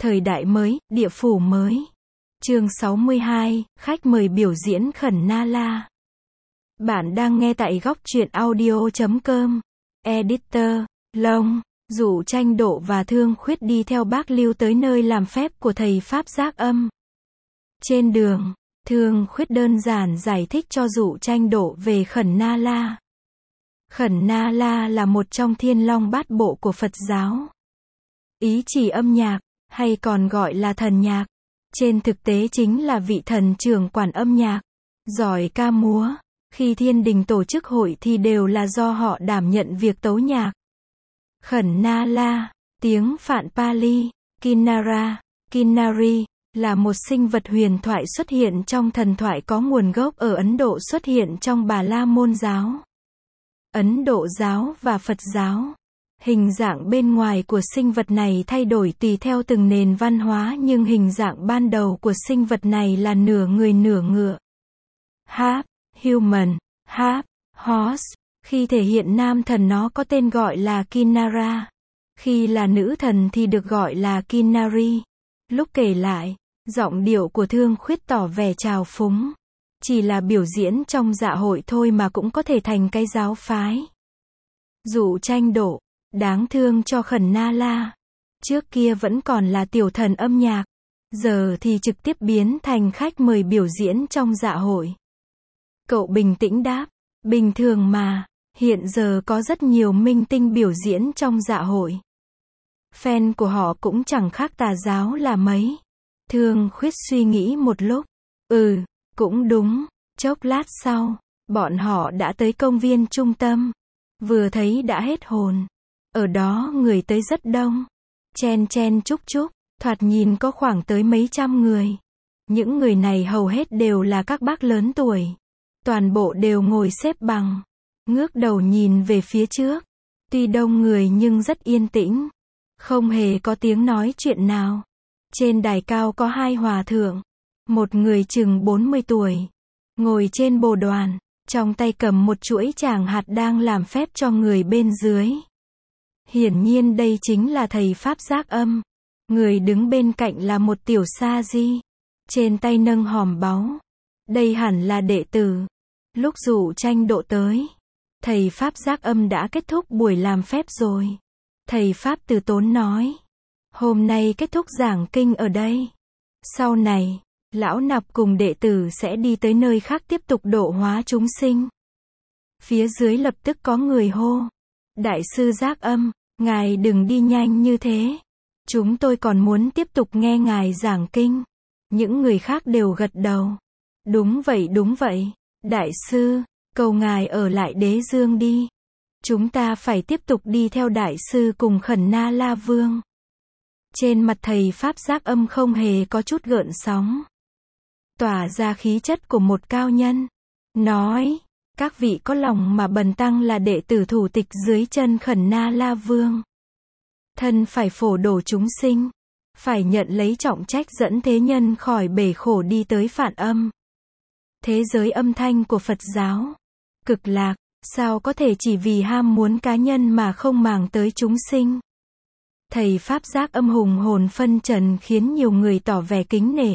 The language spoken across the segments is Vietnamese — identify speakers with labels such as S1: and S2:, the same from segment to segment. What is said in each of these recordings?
S1: Thời đại mới, địa phủ mới. Chương 62, khách mời biểu diễn Khẩn Na La. Bạn đang nghe tại góc truyện audio.com. Editor, Long, Dụ Tranh Độ và Thương Khuyết đi theo bác Lưu tới nơi làm phép của thầy Pháp Giác Âm. Trên đường, Thương Khuyết đơn giản giải thích cho Dụ Tranh Độ về Khẩn Na La. Khẩn Na La là một trong thiên long bát bộ của Phật giáo. Ý chỉ âm nhạc, hay còn gọi là thần nhạc. Trên thực tế chính là vị thần trưởng quản âm nhạc, giỏi ca múa. Khi thiên đình tổ chức hội thì đều là do họ đảm nhận việc tấu nhạc. Khẩn Na La, tiếng Phạn Pali, Kinnara, Kinnari, là một sinh vật huyền thoại xuất hiện trong thần thoại có nguồn gốc ở Ấn Độ, xuất hiện trong Bà La Môn giáo, Ấn Độ giáo và Phật giáo. Hình dạng bên ngoài của sinh vật này thay đổi tùy theo từng nền văn hóa, nhưng hình dạng ban đầu của sinh vật này là nửa người nửa ngựa. Half human, half horse. Khi thể hiện nam thần nó có tên gọi là Kinnara. Khi là nữ thần thì được gọi là Kinnari. Lúc kể lại, giọng điệu của Thương Khuyết tỏ vẻ trào phúng. Chỉ là biểu diễn trong dạ hội thôi mà cũng có thể thành cái giáo phái. Dụ Tranh Độ, đáng thương cho Khẩn Na La. Trước kia vẫn còn là tiểu thần âm nhạc, giờ thì trực tiếp biến thành khách mời biểu diễn trong dạ hội. Cậu bình tĩnh đáp, bình thường mà, hiện giờ có rất nhiều minh tinh biểu diễn trong dạ hội. Fan của họ cũng chẳng khác tà giáo là mấy. Thương Khuyết suy nghĩ một lúc, cũng đúng. Chốc lát sau, bọn họ đã tới công viên trung tâm. Vừa thấy đã hết hồn. Ở đó người tới rất đông. Chen chen chúc chúc, thoạt nhìn có khoảng tới mấy trăm người. Những người này hầu hết đều là các bác lớn tuổi. Toàn bộ đều ngồi xếp bằng, ngước đầu nhìn về phía trước. Tuy đông người nhưng rất yên tĩnh. Không hề có tiếng nói chuyện nào. Trên đài cao có hai hòa thượng. Một người chừng 40 tuổi. Ngồi trên bồ đoàn, trong tay cầm một chuỗi tràng hạt đang làm phép cho người bên dưới. Hiển nhiên đây chính là thầy Pháp Giác Âm. Người đứng bên cạnh là một tiểu sa di. Trên tay nâng hòm báu. Đây hẳn là đệ tử. Lúc Dụ Tranh Độ tới, thầy Pháp Giác Âm đã kết thúc buổi làm phép rồi. Thầy Pháp từ tốn nói, hôm nay kết thúc giảng kinh ở đây. Sau này, lão nạp cùng đệ tử sẽ đi tới nơi khác tiếp tục độ hóa chúng sinh. Phía dưới lập tức có người hô, Đại sư Giác Âm, ngài đừng đi nhanh như thế. Chúng tôi còn muốn tiếp tục nghe ngài giảng kinh. Những người khác đều gật đầu. Đúng vậy. Đại sư, cầu ngài ở lại Đế Dương đi. Chúng ta phải tiếp tục đi theo đại sư cùng Khẩn Na La Vương. Trên mặt thầy Pháp Giác Âm không hề có chút gợn sóng. Tỏa ra khí chất của một cao nhân. Nói, các vị có lòng mà bần tăng là đệ tử thủ tịch dưới chân Khẩn Na La Vương. Thân phải phổ độ chúng sinh. Phải nhận lấy trọng trách dẫn thế nhân khỏi bể khổ đi tới Phạn Âm. Thế giới âm thanh của Phật giáo. Cực lạc, sao có thể chỉ vì ham muốn cá nhân mà không màng tới chúng sinh. Thầy Pháp Giác Âm hùng hồn phân trần khiến nhiều người tỏ vẻ kính nể.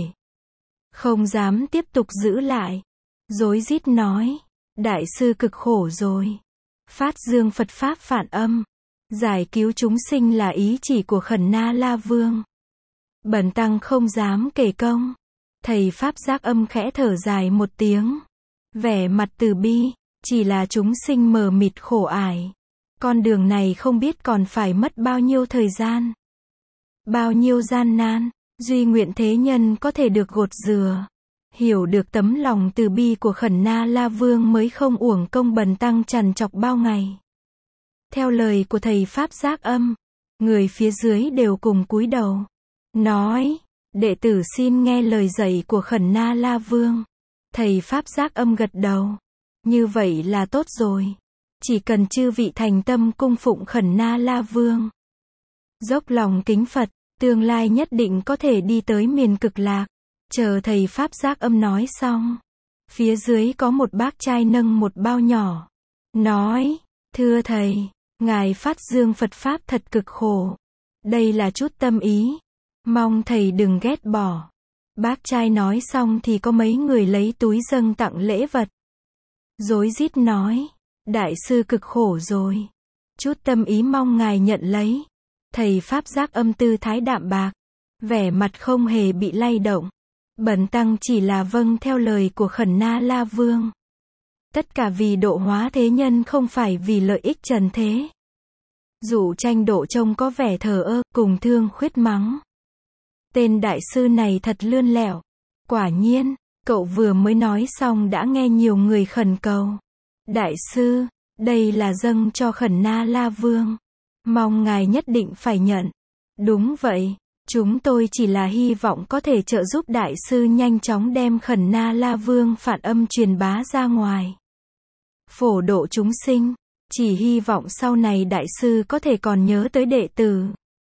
S1: Không dám tiếp tục giữ lại. Rối rít nói, đại sư cực khổ rồi. Phát dương Phật Pháp Phạn Âm. Giải cứu chúng sinh là ý chỉ của Khẩn Na La Vương. Bần tăng không dám kể công. Thầy Pháp Giác Âm khẽ thở dài một tiếng. Vẻ mặt từ bi, chỉ là chúng sinh mờ mịt khổ ải. Con đường này không biết còn phải mất bao nhiêu thời gian. Bao nhiêu gian nan, duy nguyện thế nhân có thể được gột rửa. Hiểu được tấm lòng từ bi của Khẩn Na La Vương mới không uổng công bần tăng trằn trọc bao ngày. Theo lời của thầy Pháp Giác Âm, người phía dưới đều cùng cúi đầu. Nói, đệ tử xin nghe lời dạy của Khẩn Na La Vương. Thầy Pháp Giác Âm gật đầu. Như vậy là tốt rồi. Chỉ cần chư vị thành tâm cung phụng Khẩn Na La Vương, dốc lòng kính Phật, tương lai nhất định có thể đi tới miền cực lạc. Chờ thầy Pháp Giác Âm nói xong, phía dưới có một bác trai nâng một bao nhỏ. Nói, thưa thầy, ngài phát dương Phật Pháp thật cực khổ. Đây là chút tâm ý Mong thầy đừng ghét bỏ. Bác trai nói xong thì có mấy người lấy túi dâng tặng lễ vật. Rối rít nói, đại sư cực khổ rồi. Chút tâm ý mong ngài nhận lấy. Thầy Pháp Giác Âm tư thái đạm bạc, vẻ mặt không hề bị lay động. Bần tăng chỉ là vâng theo lời của Khẩn Na La Vương. Tất cả vì độ hóa thế nhân, không phải vì lợi ích trần thế. Dụ Tranh Độ trông có vẻ thờ ơ, cùng Thương Khuyết mắng. Tên đại sư này thật lươn lẹo. Quả nhiên, cậu vừa mới nói xong đã nghe nhiều người khẩn cầu. Đại sư, đây là dâng cho Khẩn Na La Vương. Mong ngài nhất định phải nhận. Đúng vậy, chúng tôi chỉ là hy vọng có thể trợ giúp đại sư nhanh chóng đem Khẩn Na La Vương phản âm truyền bá ra ngoài. Phổ độ chúng sinh, chỉ hy vọng sau này đại sư có thể còn nhớ tới đệ tử.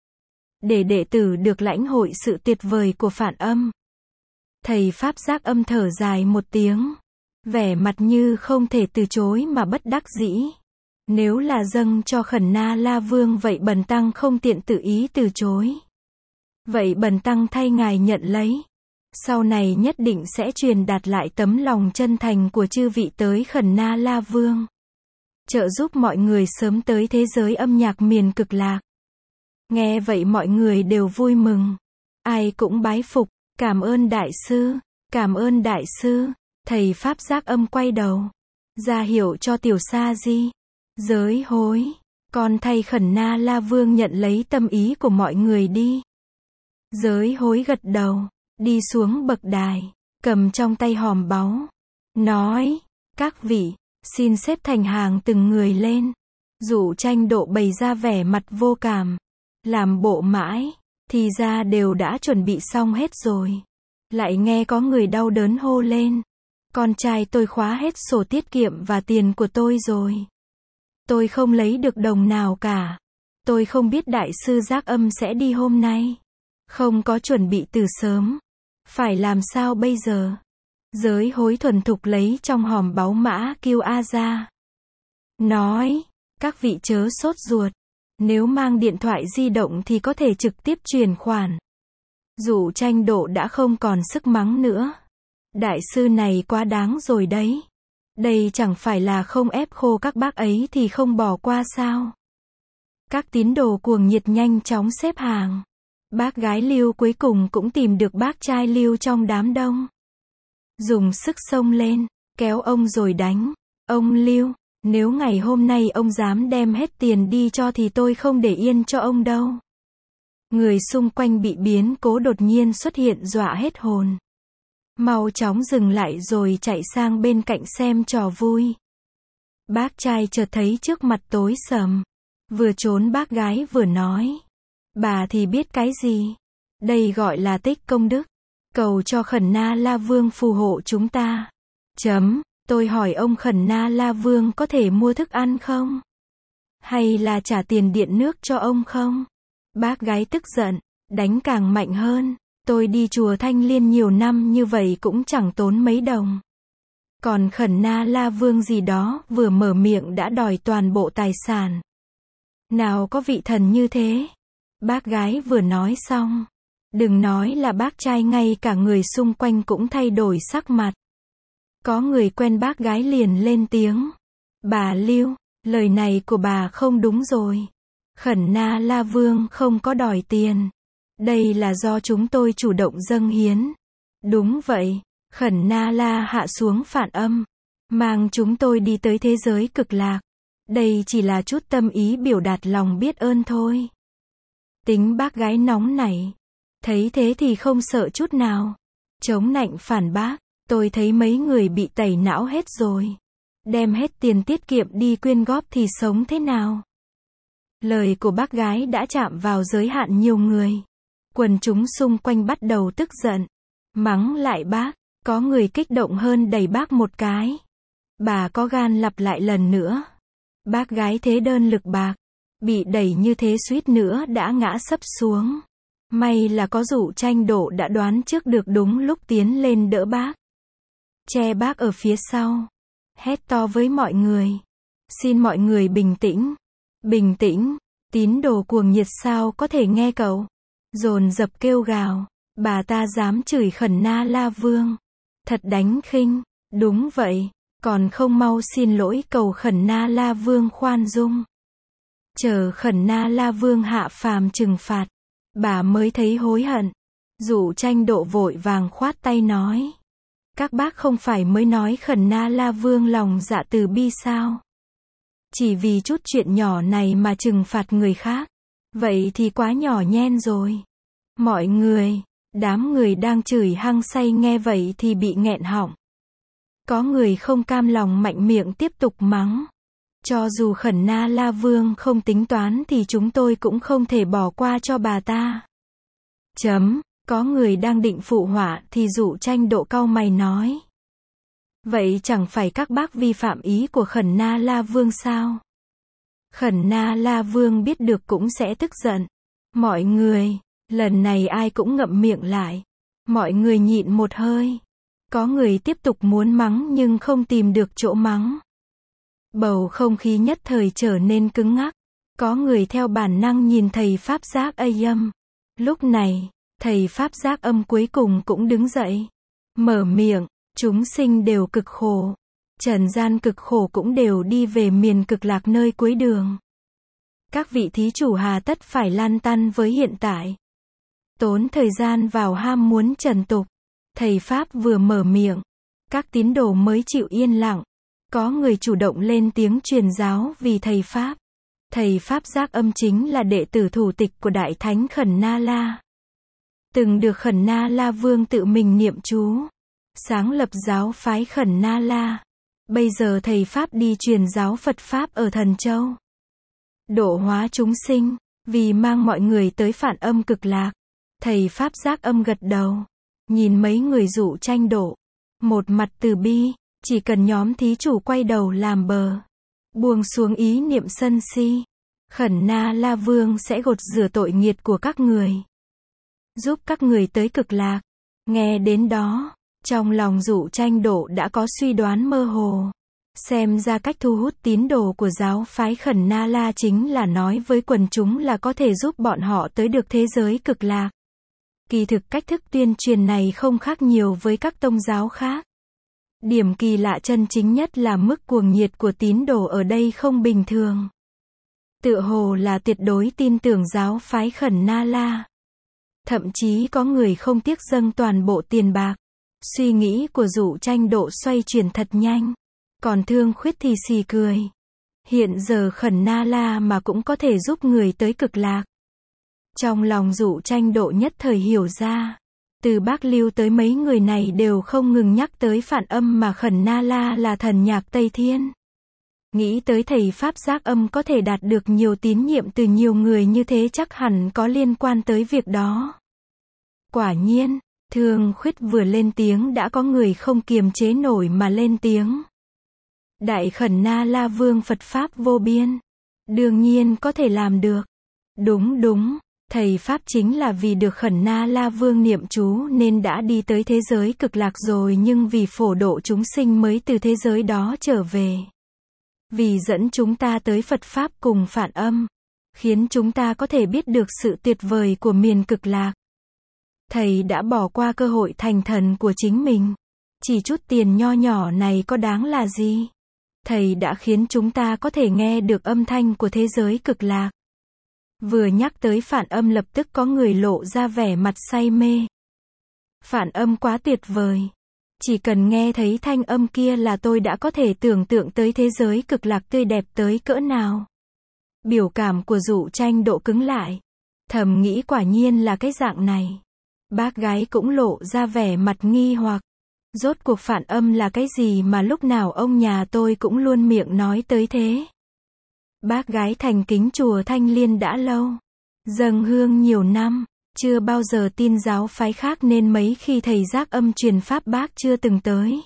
S1: Để đệ tử được lãnh hội sự tuyệt vời của phản âm. Thầy Pháp Giác Âm thở dài một tiếng. Vẻ mặt như không thể từ chối mà bất đắc dĩ. Nếu là dâng cho Khẩn Na La Vương vậy bần tăng không tiện tự ý từ chối. Vậy bần tăng thay ngài nhận lấy. Sau này nhất định sẽ truyền đạt lại tấm lòng chân thành của chư vị tới Khẩn Na La Vương. Trợ giúp mọi người sớm tới thế giới âm nhạc miền Cực Lạc. Nghe vậy mọi người đều vui mừng. Ai cũng bái phục. Cảm ơn đại sư. Cảm ơn đại sư. Thầy Pháp Giác Âm quay đầu. Ra hiệu cho Tiểu Sa Di. Giới hối. Con thay Khẩn Na La Vương nhận lấy tâm ý của mọi người đi. Giới hối gật đầu. Đi xuống bậc đài. Cầm trong tay hòm báu. Nói. Các vị. Xin xếp thành hàng từng người lên. Dụ Tranh Độ bày ra vẻ mặt vô cảm. Làm bộ mãi. Thì ra đều đã chuẩn bị xong hết rồi. Lại nghe có người đau đớn hô lên. Con trai tôi khóa hết sổ tiết kiệm và tiền của tôi rồi. Tôi không lấy được đồng nào cả. Tôi không biết đại sư Giác Âm sẽ đi hôm nay. Không có chuẩn bị từ sớm. Phải làm sao bây giờ? Giới hối thuần thục lấy trong hòm báu mã QR ra. Nói, các vị chớ sốt ruột. Nếu mang điện thoại di động thì có thể trực tiếp chuyển khoản. Dụ Tranh Độ đã không còn sức mắng nữa. Đại sư này quá đáng rồi đấy. Đây chẳng phải là không ép khô các bác ấy thì không bỏ qua sao? Các tín đồ cuồng nhiệt nhanh chóng xếp hàng. Bác gái Lưu cuối cùng cũng tìm được bác trai Lưu trong đám đông. Dùng sức xông lên, kéo ông rồi đánh. Ông Lưu, nếu ngày hôm nay ông dám đem hết tiền đi cho thì tôi không để yên cho ông đâu. Người xung quanh bị biến cố đột nhiên xuất hiện dọa hết hồn. Mau chóng dừng lại rồi chạy sang bên cạnh xem trò vui. Bác trai chợt thấy trước mặt tối sầm. Vừa trốn bác gái vừa nói. Bà thì biết cái gì? Đây gọi là tích công đức. Cầu cho Khẩn Na La Vương phù hộ chúng ta. Tôi hỏi ông Khẩn Na La Vương có thể mua thức ăn không? Hay là trả tiền điện nước cho ông không? Bác gái tức giận, đánh càng mạnh hơn. Tôi đi chùa Thanh Liên nhiều năm như vậy cũng chẳng tốn mấy đồng. Còn Khẩn Na La Vương gì đó vừa mở miệng đã đòi toàn bộ tài sản. Nào có vị thần như thế? Bác gái vừa nói xong. Đừng nói là bác trai, ngay cả người xung quanh cũng thay đổi sắc mặt. Có người quen bác gái liền lên tiếng. Bà Lưu, lời này của bà không đúng rồi. Khẩn Na La Vương không có đòi tiền. Đây là do chúng tôi chủ động dâng hiến. Đúng vậy, Khẩn Na La hạ xuống phản âm. Mang chúng tôi đi tới thế giới cực lạc. Đây chỉ là chút tâm ý biểu đạt lòng biết ơn thôi. Tính bác gái nóng nảy. Thấy thế thì không sợ chút nào. Chống nạnh phản bác. Tôi thấy mấy người bị tẩy não hết rồi. Đem hết tiền tiết kiệm đi quyên góp thì sống thế nào? Lời của bác gái đã chạm vào giới hạn nhiều người. Quần chúng xung quanh bắt đầu tức giận. Mắng lại bác. Có người kích động hơn đẩy bác một cái. Bà có gan lặp lại lần nữa. Bác gái thế đơn lực bạc. Bị đẩy như thế suýt nữa đã ngã sấp xuống. May là có Dụ Tranh Độ đã đoán trước được đúng lúc tiến lên đỡ bác. Che bác ở phía sau. Hét to với mọi người. Xin mọi người bình tĩnh. Bình tĩnh. Tín đồ cuồng nhiệt sao có thể nghe cậu? dồn dập kêu gào, bà ta dám chửi Khẩn Na La Vương. Thật đánh khinh, đúng vậy, còn không mau xin lỗi cầu Khẩn Na La Vương khoan dung. Chờ Khẩn Na La Vương hạ phàm trừng phạt, bà mới thấy hối hận. Dụ Tranh Độ vội vàng khoát tay nói. Các bác không phải mới nói Khẩn Na La Vương lòng dạ từ bi sao? Chỉ vì chút chuyện nhỏ này mà trừng phạt người khác. Vậy thì quá nhỏ nhen rồi. Mọi người, đám người đang chửi hăng say nghe vậy thì bị nghẹn họng. Có người không cam lòng mạnh miệng tiếp tục mắng. Cho dù Khẩn Na La Vương không tính toán thì chúng tôi cũng không thể bỏ qua cho bà ta. Có người đang định phụ họa thì Dụ Tranh Độ cau mày nói. Vậy chẳng phải các bác vi phạm ý của Khẩn Na La Vương sao? Khẩn Na La Vương biết được cũng sẽ tức giận. Mọi người, lần này ai cũng ngậm miệng lại. Mọi người nhịn một hơi. Có người tiếp tục muốn mắng nhưng không tìm được chỗ mắng. Bầu không khí nhất thời trở nên cứng ngắc. Có người theo bản năng nhìn thầy Pháp Giác Âm. Lúc này, thầy Pháp Giác Âm cuối cùng cũng đứng dậy. Mở miệng, chúng sinh đều cực khổ. Trần gian cực khổ cũng đều đi về miền cực lạc nơi cuối đường. Các vị thí chủ hà tất phải lăn tăn với hiện tại. Tốn thời gian vào ham muốn trần tục. Thầy Pháp vừa mở miệng, các tín đồ mới chịu yên lặng. Có người chủ động lên tiếng truyền giáo vì thầy Pháp. Thầy Pháp Giác Âm chính là đệ tử thủ tịch của Đại Thánh Khẩn Na La. Từng được Khẩn Na La Vương tự mình niệm chú. Sáng lập giáo phái Khẩn Na La. Bây giờ thầy Pháp đi truyền giáo Phật Pháp ở Thần Châu. Độ hóa chúng sinh, vì mang mọi người tới Phản Âm Cực Lạc. Thầy Pháp Giác Âm gật đầu. Nhìn mấy người Dụ Tranh Độ. Một mặt từ bi, chỉ cần nhóm thí chủ quay đầu làm bờ. Buông xuống ý niệm sân si. Khẩn Na La Vương sẽ gột rửa tội nghiệt của các người. Giúp các người tới cực lạc. Nghe đến đó, trong lòng Dụ Tranh Độ đã có suy đoán mơ hồ. Xem ra cách thu hút tín đồ của giáo phái Khẩn Na La chính là nói với quần chúng là có thể giúp bọn họ tới được thế giới cực lạc. Kỳ thực cách thức tuyên truyền này không khác nhiều với các tông giáo khác. Điểm kỳ lạ chân chính nhất là mức cuồng nhiệt của tín đồ ở đây không bình thường. Tựa hồ là tuyệt đối tin tưởng giáo phái Khẩn Na La. Thậm chí có người không tiếc dâng toàn bộ tiền bạc. Suy nghĩ của Dụ Tranh Độ xoay chuyển thật nhanh. Còn Thương Khuyết thì xì cười. Hiện giờ Khẩn Na La mà cũng có thể giúp người tới cực lạc. Trong lòng Dụ Tranh Độ nhất thời hiểu ra. Từ Bác Lưu tới mấy người này đều không ngừng nhắc tới Phản Âm mà Khẩn Na La là thần nhạc Tây Thiên. Nghĩ tới thầy Pháp Giác Âm có thể đạt được nhiều tín nhiệm từ nhiều người như thế chắc hẳn có liên quan tới việc đó. Quả nhiên, Thương Khuyết vừa lên tiếng đã có người không kiềm chế nổi mà lên tiếng. Đại Khẩn Na La Vương Phật Pháp vô biên. Đương nhiên có thể làm được. Đúng. Thầy Pháp chính là vì được Khẩn Na La Vương niệm chú nên đã đi tới thế giới cực lạc rồi nhưng vì phổ độ chúng sinh mới từ thế giới đó trở về. Vì dẫn chúng ta tới Phật Pháp cùng Phản Âm. Khiến chúng ta có thể biết được sự tuyệt vời của miền cực lạc. Thầy đã bỏ qua cơ hội thành thần của chính mình. Chỉ chút tiền nho nhỏ này có đáng là gì? Thầy đã khiến chúng ta có thể nghe được âm thanh của thế giới cực lạc. Vừa nhắc tới Phản Âm lập tức có người lộ ra vẻ mặt say mê. Phản Âm quá tuyệt vời. Chỉ cần nghe thấy thanh âm kia là tôi đã có thể tưởng tượng tới thế giới cực lạc tươi đẹp tới cỡ nào. Biểu cảm của Dụ Tranh Độ cứng lại. Thầm nghĩ quả nhiên là cái dạng này. Bác gái cũng lộ ra vẻ mặt nghi hoặc. Rốt cuộc Phản Âm là cái gì mà lúc nào ông nhà tôi cũng luôn miệng nói tới thế. Bác gái thành kính chùa Thanh Liên đã lâu. Dâng hương nhiều năm. Chưa bao giờ tin giáo phái khác nên mấy khi thầy Giác Âm truyền pháp bác chưa từng tới.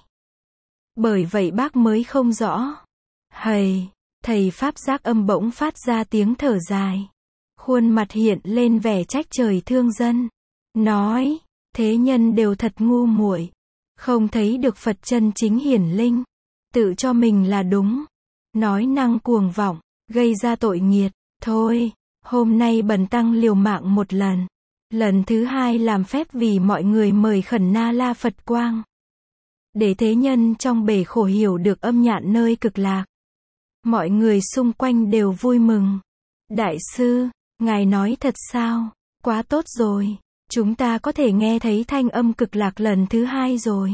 S1: Bởi vậy bác mới không rõ. Thầy Pháp Giác Âm bỗng phát ra tiếng thở dài. Khuôn mặt hiện lên vẻ trách trời thương dân. Nói, thế nhân đều thật ngu muội, không thấy được Phật chân chính hiển linh. Tự cho mình là đúng. Nói năng cuồng vọng, gây ra tội nghiệt. Thôi, hôm nay bần tăng liều mạng một lần. Lần thứ hai làm phép vì mọi người mời Khẩn Na La Phật quang. Để thế nhân trong bể khổ hiểu được âm nhạn nơi cực lạc. Mọi người xung quanh đều vui mừng. Đại sư, ngài nói thật sao? Quá tốt rồi. Chúng ta có thể nghe thấy thanh âm cực lạc lần thứ hai rồi.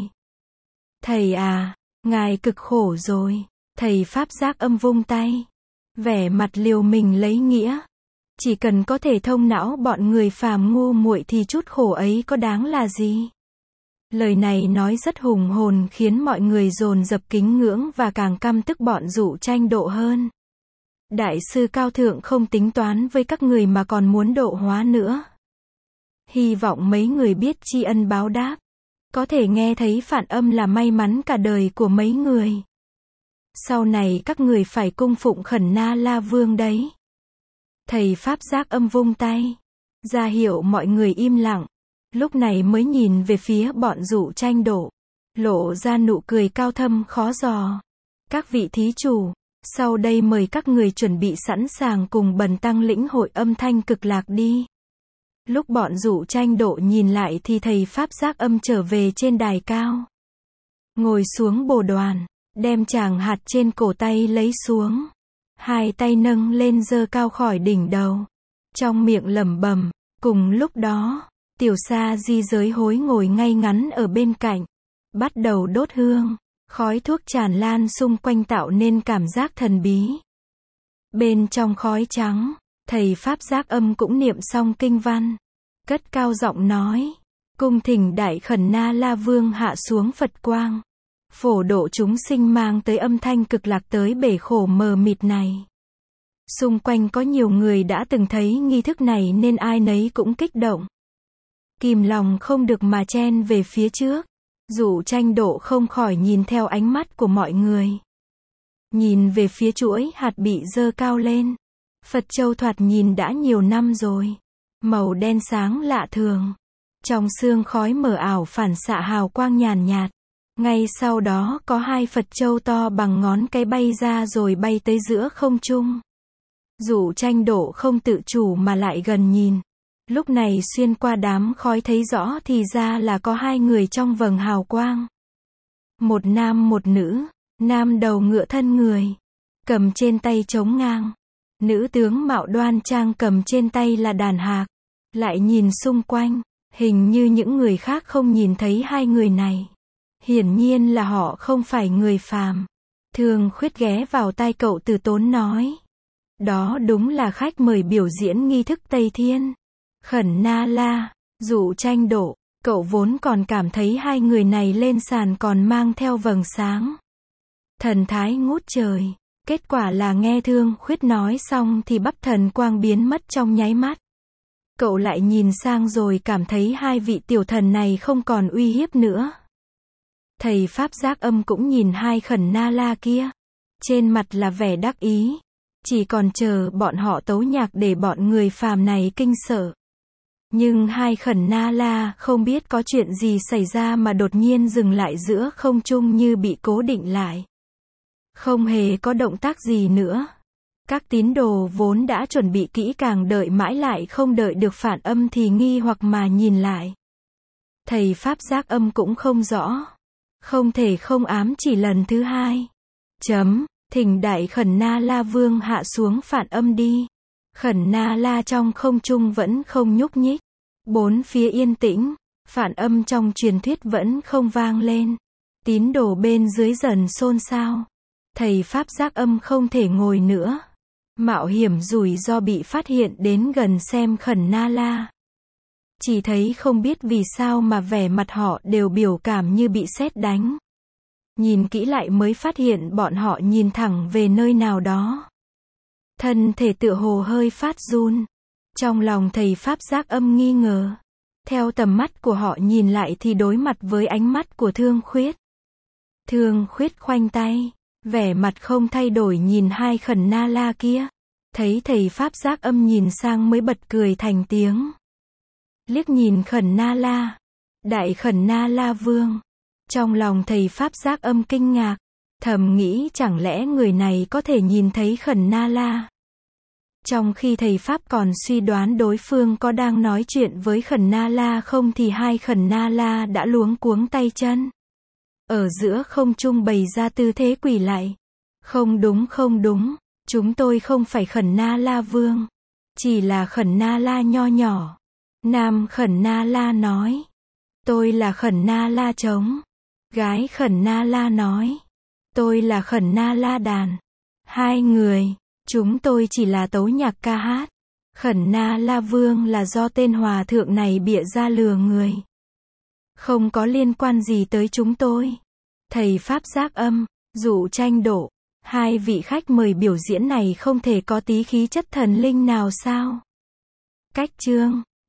S1: Thầy à, ngài cực khổ rồi. Thầy Pháp Giác Âm vung tay. Vẻ mặt liều mình lấy nghĩa. Chỉ cần có thể thông não bọn người phàm ngu muội thì chút khổ ấy có đáng là gì? Lời này nói rất hùng hồn khiến mọi người dồn dập kính ngưỡng và càng căm tức bọn Dụ Tranh Độ hơn. Đại sư cao thượng không tính toán với các người mà còn muốn độ hóa nữa. Hy vọng mấy người biết tri ân báo đáp. Có thể nghe thấy phản âm là may mắn cả đời của mấy người. Sau này các người phải cung phụng Khẩn Na La Vương đấy. Thầy Pháp Giác Âm vung tay, ra hiệu mọi người im lặng. Lúc này mới nhìn về phía bọn Dụ Tranh Độ, lộ ra nụ cười cao thâm khó dò. Các vị thí chủ, sau đây mời các người chuẩn bị sẵn sàng cùng bần tăng lĩnh hội âm thanh cực lạc đi. Lúc bọn Dụ Tranh Độ nhìn lại thì thầy Pháp Giác Âm trở về trên đài cao. Ngồi xuống bồ đoàn, đem tràng hạt trên cổ tay lấy xuống. Hai tay nâng lên giơ cao khỏi đỉnh đầu. Trong miệng lẩm bẩm. Cùng lúc đó, Tiểu Sa Di Giới Hối ngồi ngay ngắn ở bên cạnh. Bắt đầu đốt hương. Khói thuốc tràn lan xung quanh tạo nên cảm giác thần bí. Bên trong khói trắng, thầy Pháp Giác Âm cũng niệm xong kinh văn. Cất cao giọng nói. Cung thỉnh Đại Khẩn Na La Vương hạ xuống Phật quang. Phổ độ chúng sinh mang tới âm thanh cực lạc tới bể khổ mờ mịt này. Xung quanh có nhiều người đã từng thấy nghi thức này nên ai nấy cũng kích động. Kìm lòng không được mà chen về phía trước. Dụ Tranh Độ không khỏi nhìn theo ánh mắt của mọi người. Nhìn về phía chuỗi hạt bị giơ cao lên. Phật châu thoạt nhìn đã nhiều năm rồi. Màu đen sáng lạ thường. Trong sương khói mờ ảo phản xạ hào quang nhàn nhạt. Ngay sau đó có hai Phật châu to bằng ngón cái bay ra rồi bay tới giữa không trung. Dụ Tranh Độ không tự chủ mà lại gần nhìn. Lúc này xuyên qua đám khói thấy rõ thì ra là có hai người trong vầng hào quang. Một nam một nữ, nam đầu ngựa thân người, cầm trên tay trống ngang. Nữ tướng mạo đoan trang cầm trên tay là đàn hạc. Lại nhìn xung quanh, hình như những người khác không nhìn thấy hai người này. Hiển nhiên là họ không phải người phàm. Thường Khuyết ghé vào tai cậu từ tốn nói. Đó đúng là khách mời biểu diễn nghi thức Tây Thiên. Khẩn Na La, Dụ Tranh Độ, cậu vốn còn cảm thấy hai người này lên sàn còn mang theo vầng sáng. Thần thái ngút trời. Kết quả là nghe Thương Khuyết nói xong thì bắp thần quang biến mất trong nháy mắt. Cậu lại nhìn sang rồi cảm thấy hai vị tiểu thần này không còn uy hiếp nữa. Thầy Pháp Giác Âm cũng nhìn hai Khẩn Na La kia. Trên mặt là vẻ đắc ý. Chỉ còn chờ bọn họ tấu nhạc để bọn người phàm này kinh sợ. Nhưng hai Khẩn Na La không biết có chuyện gì xảy ra mà đột nhiên dừng lại giữa không trung như bị cố định lại. Không hề có động tác gì nữa. Các tín đồ vốn đã chuẩn bị kỹ càng đợi mãi lại không đợi được phản âm thì nghi hoặc mà nhìn lại. Thầy Pháp Giác Âm cũng không rõ. Không thể không ám chỉ lần thứ hai. Thỉnh Đại Khẩn Na La Vương hạ xuống phản âm đi. Khẩn Na La trong không trung vẫn không nhúc nhích. Bốn phía yên tĩnh. Phản âm trong truyền thuyết vẫn không vang lên. Tín đồ bên dưới dần xôn xao. Thầy Pháp Giác Âm không thể ngồi nữa. Mạo hiểm rủi ro bị phát hiện đến gần xem Khẩn Na La. Chỉ thấy không biết vì sao mà vẻ mặt họ đều biểu cảm như bị sét đánh. Nhìn kỹ lại mới phát hiện bọn họ nhìn thẳng về nơi nào đó. Thân thể tựa hồ hơi phát run. Trong lòng thầy Pháp Giác Âm nghi ngờ. Theo tầm mắt của họ nhìn lại thì đối mặt với ánh mắt của Thương Khuyết. Thương Khuyết khoanh tay, vẻ mặt không thay đổi nhìn hai Khẩn Na La kia. Thấy thầy Pháp Giác Âm nhìn sang mới bật cười thành tiếng. Liếc nhìn Khẩn Na La. Đại Khẩn Na La Vương. Trong lòng thầy Pháp Giác Âm kinh ngạc. Thầm nghĩ chẳng lẽ người này có thể nhìn thấy Khẩn Na La. Trong khi thầy Pháp còn suy đoán đối phương có đang nói chuyện với Khẩn Na La không thì hai Khẩn Na La đã luống cuống tay chân. Ở giữa không trung bày ra tư thế quỳ lạy. Không đúng, chúng tôi không phải Khẩn Na La Vương. Chỉ là Khẩn Na La nho nhỏ. Nam Khẩn Na La nói. Tôi là Khẩn Na La trống. Gái Khẩn Na La nói. Tôi là Khẩn Na La đàn. Hai người. Chúng tôi chỉ là tấu nhạc ca hát. Khẩn Na La Vương là do tên hòa thượng này bịa ra lừa người. Không có liên quan gì tới chúng tôi. Thầy Pháp giác âm, dụ tranh độ. Hai vị khách mời biểu diễn này không thể có tí khí chất thần linh nào sao? Cách chương